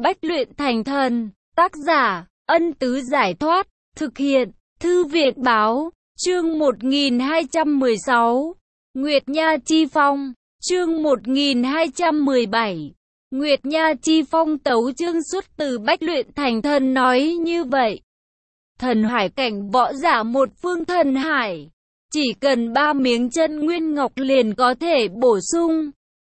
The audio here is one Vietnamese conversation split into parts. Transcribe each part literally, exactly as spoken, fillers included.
Bách luyện thành thần. Tác giả, Ân Tứ Giải Thoát. Thực hiện, Thư viện Báo. Chương một nghìn hai trăm mười sáu. Nguyệt Nha Chi Phong. Chương một nghìn hai trăm mười bảy. Nguyệt Nha Chi Phong tấu chương xuất từ Bách luyện thành thần nói như vậy. Thần hải cảnh võ giả một phương thần hải. Chỉ cần ba miếng chân nguyên ngọc liền có thể bổ sung.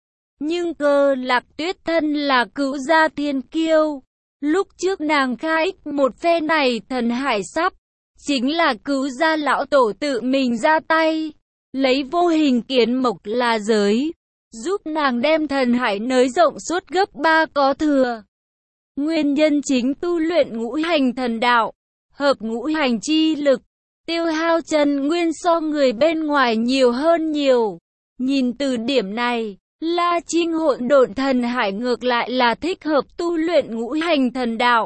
Nhưng Cơ Lạc Tuyết thân là cửu gia thiên kiêu. Lúc trước nàng khai một phe này thần hải sắp. Chính là cứu gia lão tổ tự mình ra tay. Lấy vô hình kiến mộc là giới. Giúp nàng đem thần hải nới rộng suốt gấp ba có thừa. Nguyên nhân chính tu luyện ngũ hành thần đạo. Hợp ngũ hành chi lực. Tiêu hao chân nguyên so người bên ngoài nhiều hơn nhiều. Nhìn từ điểm này, La Trinh hỗn độn thần hải ngược lại là thích hợp tu luyện ngũ hành thần đạo.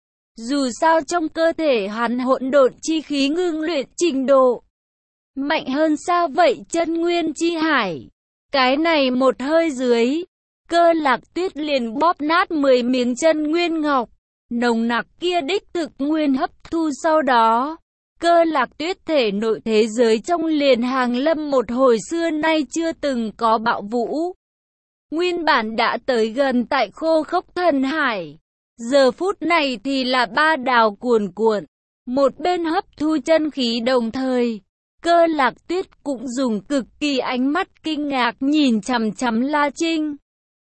Dù sao trong cơ thể hắn hỗn độn chi khí ngưng luyện trình độ mạnh hơn sao vậy chân nguyên chi hải. Cái này một hơi dưới, Cơ Lạc Tuyết liền bóp nát mười miếng chân nguyên ngọc. Nồng nặc kia đích thực nguyên hấp thu sau đó. Cơ Lạc Tuyết thể nội thế giới trong liền hàng lâm một hồi xưa nay chưa từng có bạo vũ. Nguyên bản đã tới gần tại khô khốc thần hải. Giờ phút này thì là ba đào cuồn cuộn. Một bên hấp thu chân khí đồng thời. Cơ Lạc Tuyết cũng dùng cực kỳ ánh mắt kinh ngạc nhìn chằm chằm La Trinh.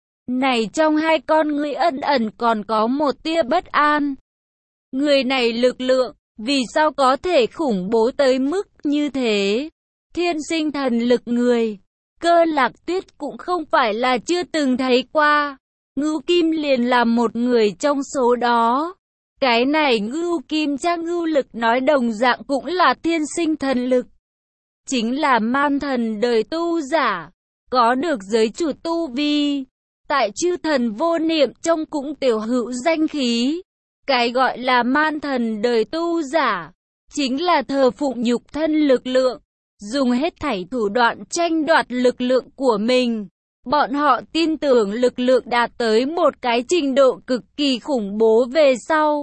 Này trong hai con ngươi ẩn ẩn còn có một tia bất an. Người này lực lượng, vì sao có thể khủng bố tới mức như thế? Thiên sinh thần lực người. Cơ Lạc Tuyết cũng không phải là chưa từng thấy qua. Ngưu Kim liền là một người trong số đó. Cái này Ngưu Kim cha ngưu lực nói đồng dạng cũng là thiên sinh thần lực. Chính là man thần đời tu giả. Có được giới chủ tu vi. Tại chư thần vô niệm trong cũng tiểu hữu danh khí. Cái gọi là man thần đời tu giả. Chính là thờ phụng nhục thân lực lượng. Dùng hết thảy thủ đoạn tranh đoạt lực lượng của mình. Bọn họ tin tưởng lực lượng đạt tới một cái trình độ cực kỳ khủng bố về sau.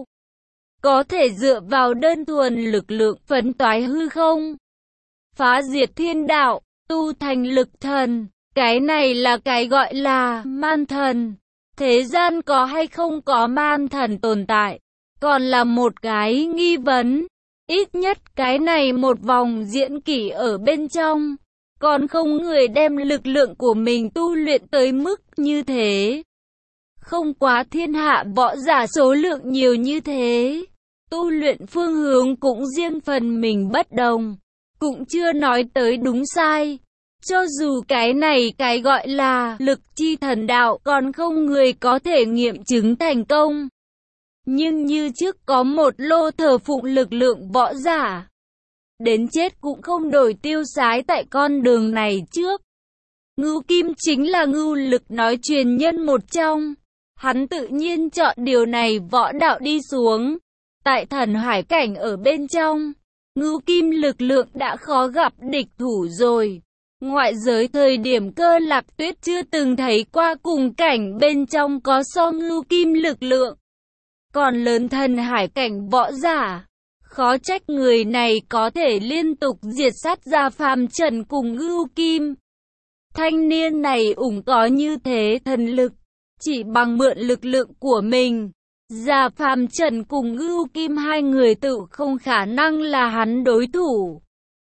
Có thể dựa vào đơn thuần lực lượng phấn toái hư không. Phá diệt thiên đạo, tu thành lực thần. Cái này là cái gọi là man thần. Thế gian có hay không có man thần tồn tại? Còn là một cái nghi vấn. Ít nhất cái này một vòng diễn kỷ ở bên trong. Còn không người đem lực lượng của mình tu luyện tới mức như thế. Không quá thiên hạ võ giả số lượng nhiều như thế. Tu luyện phương hướng cũng riêng phần mình bất đồng. Cũng chưa nói tới đúng sai. Cho dù cái này cái gọi là lực chi thần đạo còn không người có thể nghiệm chứng thành công. Nhưng như trước có một lô thờ phụng lực lượng võ giả. Đến chết cũng không đổi tiêu sái tại con đường này trước. Ngưu Kim chính là ngưu lực nói truyền nhân một trong. Hắn tự nhiên chọn điều này võ đạo đi xuống. Tại thần hải cảnh ở bên trong, Ngưu Kim lực lượng đã khó gặp địch thủ rồi. Ngoại giới thời điểm Cơ Lạc Tuyết chưa từng thấy qua cùng cảnh bên trong có so Ngưu Kim lực lượng. Còn lớn thần hải cảnh võ giả. Khó trách người này có thể liên tục diệt sát ra phàm trần cùng Ngưu Kim. Thanh niên này ủng có như thế thần lực. Chỉ bằng mượn lực lượng của mình. Gia phàm trần cùng Ngưu Kim hai người tự không khả năng là hắn đối thủ.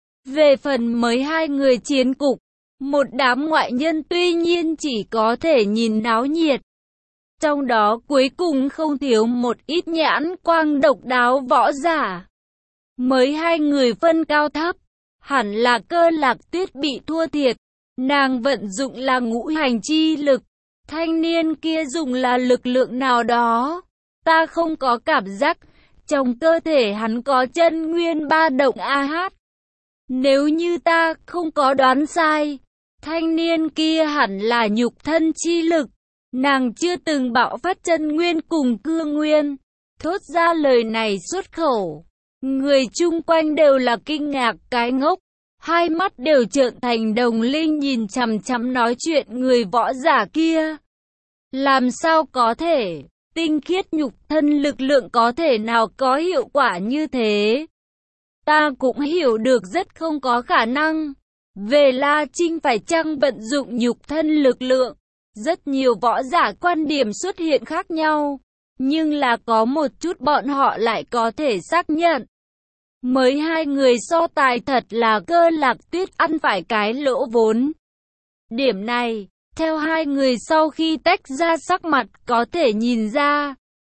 Về phần mới hai người chiến cục. Một đám ngoại nhân tuy nhiên chỉ có thể nhìn náo nhiệt. Trong đó cuối cùng không thiếu một ít nhãn quang độc đáo võ giả. Mới hai người phân cao thấp, hẳn là Cơ Lạc Tuyết bị thua thiệt. Nàng vận dụng là ngũ hành chi lực. Thanh niên kia dùng là lực lượng nào đó. Ta không có cảm giác, trong cơ thể hắn có chân nguyên ba động a hát. Nếu như ta không có đoán sai, thanh niên kia hẳn là nhục thân chi lực. Nàng chưa từng bạo phát chân nguyên cùng cương nguyên. Thốt ra lời này xuất khẩu. Người chung quanh đều là kinh ngạc cái ngốc. Hai mắt đều trợn thành đồng linh nhìn chằm chằm nói chuyện người võ giả kia. Làm sao có thể? tinh khiết nhục thân lực lượng có thể nào có hiệu quả như thế. Ta cũng hiểu được rất không có khả năng. Về La Trinh phải chăng vận dụng nhục thân lực lượng, rất nhiều võ giả quan điểm xuất hiện khác nhau, nhưng là có một chút bọn họ lại có thể xác nhận. Mới hai người so tài thật là Cơ Lạc Tuyết ăn phải cái lỗ vốn. Điểm này, theo hai người sau khi tách ra sắc mặt có thể nhìn ra.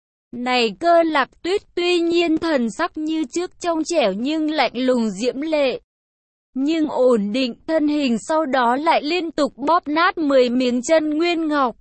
Này Cơ Lạc Tuyết tuy nhiên thần sắc như trước trong trẻo nhưng lạnh lùng diễm lệ. Nhưng ổn định thân hình sau đó lại liên tục bóp nát mười miếng chân nguyên ngọc.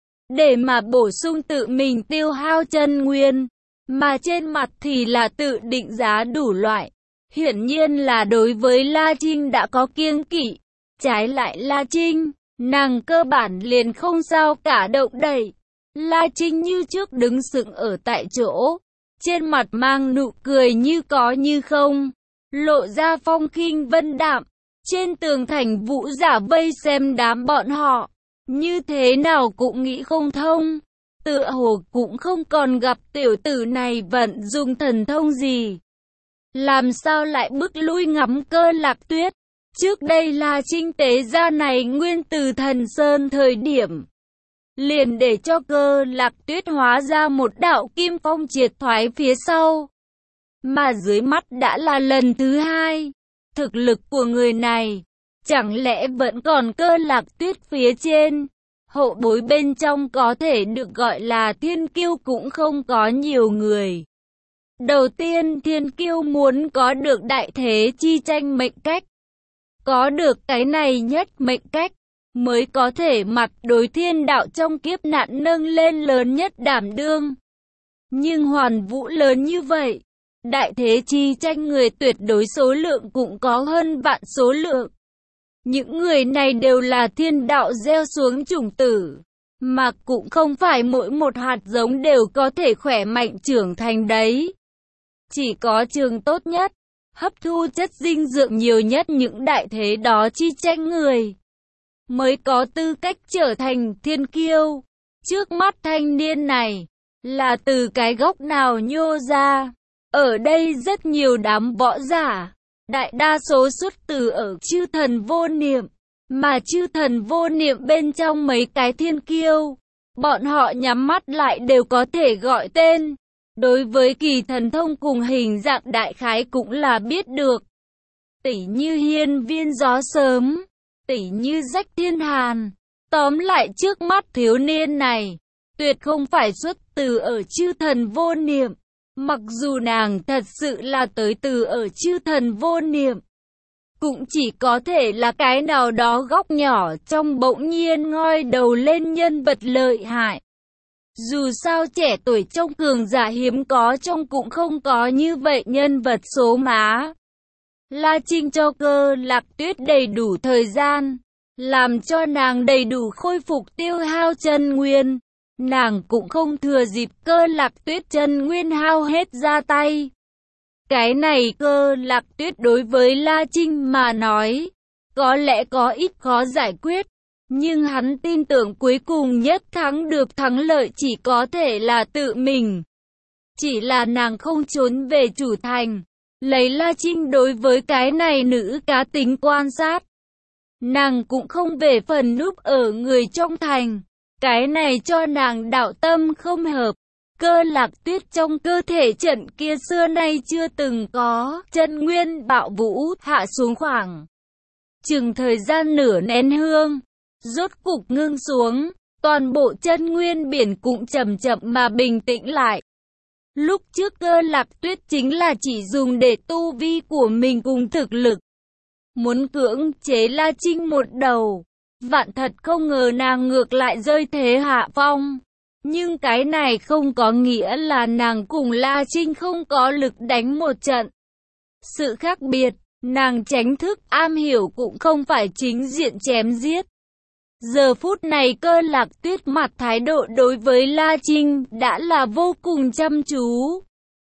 Để mà bổ sung tự mình tiêu hao chân nguyên. Mà trên mặt thì là tự định giá đủ loại. Hiển nhiên là đối với La Trinh đã có kiêng kỵ. Trái lại La Trinh, nàng cơ bản liền không sao cả động đậy. La Trinh như trước đứng sững ở tại chỗ. Trên mặt mang nụ cười như có như không. Lộ ra phong khinh vân đạm. Trên tường thành vũ giả vây xem đám bọn họ. Như thế nào cũng nghĩ không thông. Tựa hồ cũng không còn gặp tiểu tử này vận dùng thần thông gì. Làm sao lại bước lui ngắm Cơ Lạc Tuyết. Trước đây là Trinh tế gia này nguyên từ Thần Sơn thời điểm. Liền để cho Cơ Lạc Tuyết hóa ra một đạo kim phong triệt thoái phía sau. Mà dưới mắt đã là lần thứ hai. Thực lực của người này, chẳng lẽ vẫn còn Cơ Lạc Tuyết phía trên. Hậu bối bên trong có thể được gọi là thiên kiêu cũng không có nhiều người. Đầu tiên thiên kiêu muốn có được đại thế chi tranh mệnh cách. Có được cái này nhất mệnh cách, mới có thể mặt đối thiên đạo trong kiếp nạn nâng lên lớn nhất đảm đương. Nhưng hoàn vũ lớn như vậy, đại thế chi tranh người tuyệt đối số lượng cũng có hơn vạn số lượng. Những người này đều là thiên đạo gieo xuống chủng tử, mà cũng không phải mỗi một hạt giống đều có thể khỏe mạnh trưởng thành đấy. Chỉ có trường tốt nhất, hấp thu chất dinh dưỡng nhiều nhất những đại thế đó chi tranh người, mới có tư cách trở thành thiên kiêu. Trước mắt thanh niên này, là từ cái góc nào nhô ra? Ở đây rất nhiều đám võ giả. Đại đa số xuất từ ở chư thần vô niệm, mà chư thần vô niệm bên trong mấy cái thiên kiêu, bọn họ nhắm mắt lại đều có thể gọi tên. Đối với kỳ thần thông cùng hình dạng đại khái cũng là biết được. Tỷ như hiên viên gió sớm, tỷ như rách thiên hàn. Tóm lại trước mắt thiếu niên này, tuyệt không phải xuất từ ở chư thần vô niệm. Mặc dù nàng thật sự là tới từ ở chư thần vô niệm, cũng chỉ có thể là cái nào đó góc nhỏ trong bỗng nhiên ngoi đầu lên nhân vật lợi hại. Dù sao trẻ tuổi trong cường giả hiếm có trong cũng không có như vậy nhân vật số má. La Trinh cho Cơ Lạc Tuyết đầy đủ thời gian, làm cho nàng đầy đủ khôi phục tiêu hao chân nguyên. Nàng cũng không thừa dịp Cơ Lạc Tuyết chân nguyên hao hết ra tay. Cái này Cơ Lạc Tuyết đối với La Trinh mà nói, có lẽ có ít khó giải quyết. Nhưng hắn tin tưởng cuối cùng nhất thắng được thắng lợi chỉ có thể là tự mình. Chỉ là nàng không trốn về chủ thành. Lấy La Trinh đối với cái này nữ cá tính quan sát. Nàng cũng không về phần núp ở người trong thành. Cái này cho nàng đạo tâm không hợp. Cơ Lạc Tuyết trong cơ thể trận kia xưa nay chưa từng có. Chân nguyên bạo vũ hạ xuống khoảng chừng thời gian nửa nén hương. Rốt cục ngưng xuống. Toàn bộ chân nguyên biển cũng chậm chậm mà bình tĩnh lại. Lúc trước Cơ Lạc Tuyết chính là chỉ dùng để tu vi của mình cùng thực lực. Muốn cưỡng chế La Trinh một đầu. Vạn thật không ngờ nàng ngược lại rơi thế hạ phong. Nhưng cái này không có nghĩa là nàng cùng La Trinh không có lực đánh một trận. Sự khác biệt, nàng tránh thức am hiểu cũng không phải chính diện chém giết. Giờ phút này Cơ Lạc Tuyết mặt thái độ đối với La Trinh đã là vô cùng chăm chú.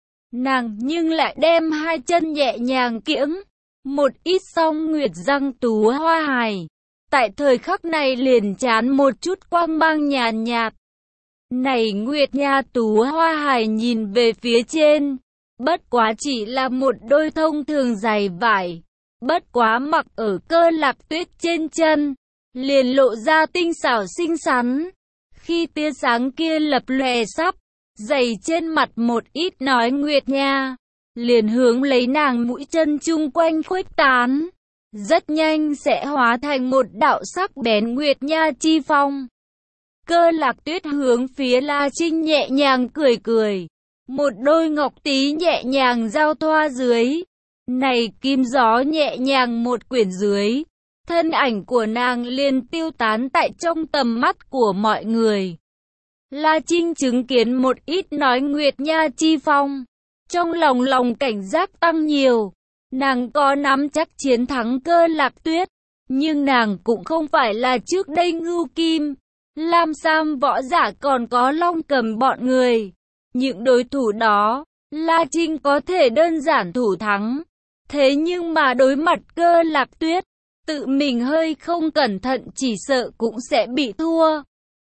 Nàng nhưng lại đem hai chân nhẹ nhàng kiễng, một ít song nguyệt răng tú hoa hài. Tại thời khắc này liền chán một chút quang mang nhàn nhạt. Này Nguyệt Nha Tú Hoa Hải nhìn về phía trên, bất quá chỉ là một đôi thông thường giày vải, bất quá mặc ở Cơ Lạc Tuyết trên chân, liền lộ ra tinh xảo xinh xắn. Khi tia sáng kia lập lòe sắp dày trên mặt một ít nói Nguyệt Nha, liền hướng lấy nàng mũi chân chung quanh khuếch tán, rất nhanh sẽ hóa thành một đạo sắc bén Nguyệt Nha chi phong. Cơ Lạc Tuyết hướng phía La Trinh nhẹ nhàng cười cười, một đôi ngọc tí nhẹ nhàng giao thoa dưới, này kim gió nhẹ nhàng một quyển dưới, thân ảnh của nàng liền tiêu tán tại trong tầm mắt của mọi người. La Trinh chứng kiến một ít nói Nguyệt Nha chi phong, trong lòng lòng cảnh giác tăng nhiều. Nàng có nắm chắc chiến thắng Cơ Lạc Tuyết, nhưng nàng cũng không phải là trước đây Ngưu Kim, Lam Sam võ giả còn có Long Cầm bọn người. Những đối thủ đó, La Trinh có thể đơn giản thủ thắng. Thế nhưng mà đối mặt Cơ Lạc Tuyết, tự mình hơi không cẩn thận chỉ sợ cũng sẽ bị thua.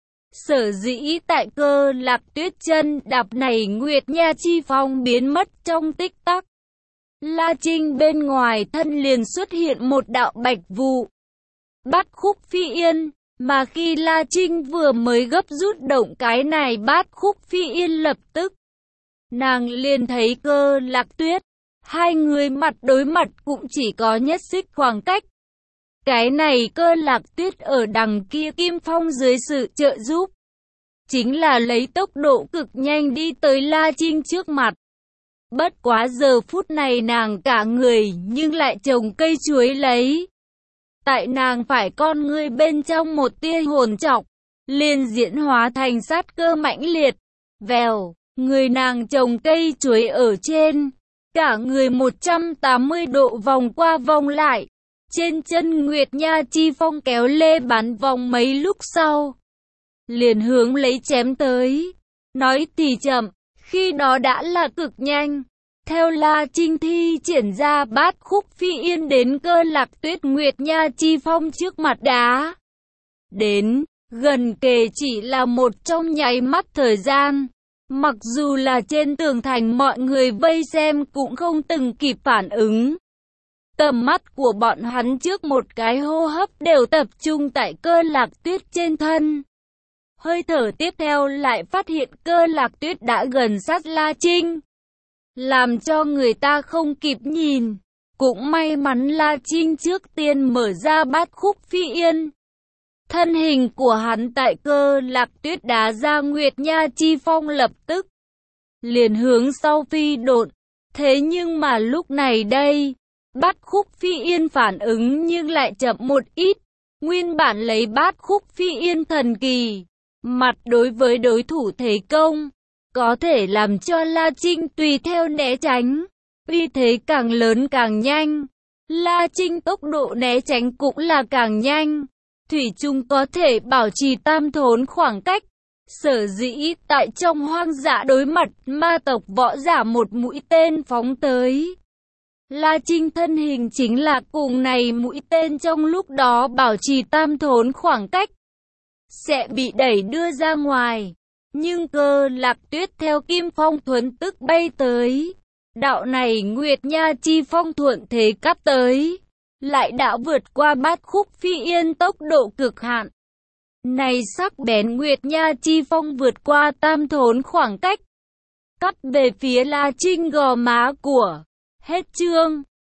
Sở dĩ tại Cơ Lạc Tuyết chân đạp này Nguyệt Nha chi phong biến mất trong tích tắc. La Trinh bên ngoài thân liền xuất hiện một đạo bạch vụ. Bát Khúc Phi Yên, mà khi La Trinh vừa mới gấp rút động cái này Bát Khúc Phi Yên lập tức, nàng liền thấy Cơ Lạc Tuyết, hai người mặt đối mặt cũng chỉ có nhất xích khoảng cách. Cái này Cơ Lạc Tuyết ở đằng kia Kim Phong dưới sự trợ giúp, chính là lấy tốc độ cực nhanh đi tới La Trinh trước mặt. Bất quá giờ phút này nàng cả người nhưng lại trồng cây chuối lấy. Tại nàng phải con ngươi bên trong một tia hồn trọc, liền diễn hóa thành sát cơ mãnh liệt. Vèo, người nàng trồng cây chuối ở trên, cả người một trăm tám mươi độ vòng qua vòng lại. Trên chân Nguyệt Nha chi phong kéo lê bắn vòng mấy lúc sau, liền hướng lấy chém tới. Nói thì chậm, khi đó đã là cực nhanh. Theo La Trinh thi triển ra Bát Khúc Phi Yên đến Cơ Lạc Tuyết, Nguyệt Nha chi phong trước mặt đá đến, gần kề chỉ là một trong nháy mắt thời gian. Mặc dù là trên tường thành mọi người vây xem cũng không từng kịp phản ứng. Tầm mắt của bọn hắn trước một cái hô hấp đều tập trung tại Cơ Lạc Tuyết trên thân. Hơi thở tiếp theo lại phát hiện Cơ Lạc Tuyết đã gần sát La Trinh, làm cho người ta không kịp nhìn. Cũng may mắn La Trinh trước tiên mở ra Bát Khúc Phi Yên. Thân hình của hắn tại Cơ Lạc Tuyết đá ra Nguyệt Nha chi phong lập tức liền hướng sau phi độn. Thế nhưng mà lúc này đây, Bát Khúc Phi Yên phản ứng nhưng lại chậm một ít. Nguyên bản lấy Bát Khúc Phi Yên thần kỳ, mặt đối với đối thủ thế công, có thể làm cho La Trinh tùy theo né tránh, uy thế càng lớn càng nhanh. La Trinh tốc độ né tránh cũng là càng nhanh, thủy chung có thể bảo trì tam thốn khoảng cách. Sở dĩ tại trong hoang dã đối mặt ma tộc võ giả một mũi tên phóng tới, La Trinh thân hình chính là cùng này mũi tên trong lúc đó bảo trì tam thốn khoảng cách, sẽ bị đẩy đưa ra ngoài. Nhưng Cơ Lạc Tuyết theo Kim Phong thuấn tức bay tới. Đạo này Nguyệt Nha chi phong thuận thế cắt tới, lại đã vượt qua Bát Khúc Phi Yên tốc độ cực hạn. Này sắc bén Nguyệt Nha chi phong vượt qua tam thốn khoảng cách, cắt về phía La Trinh gò má của. Hết chương.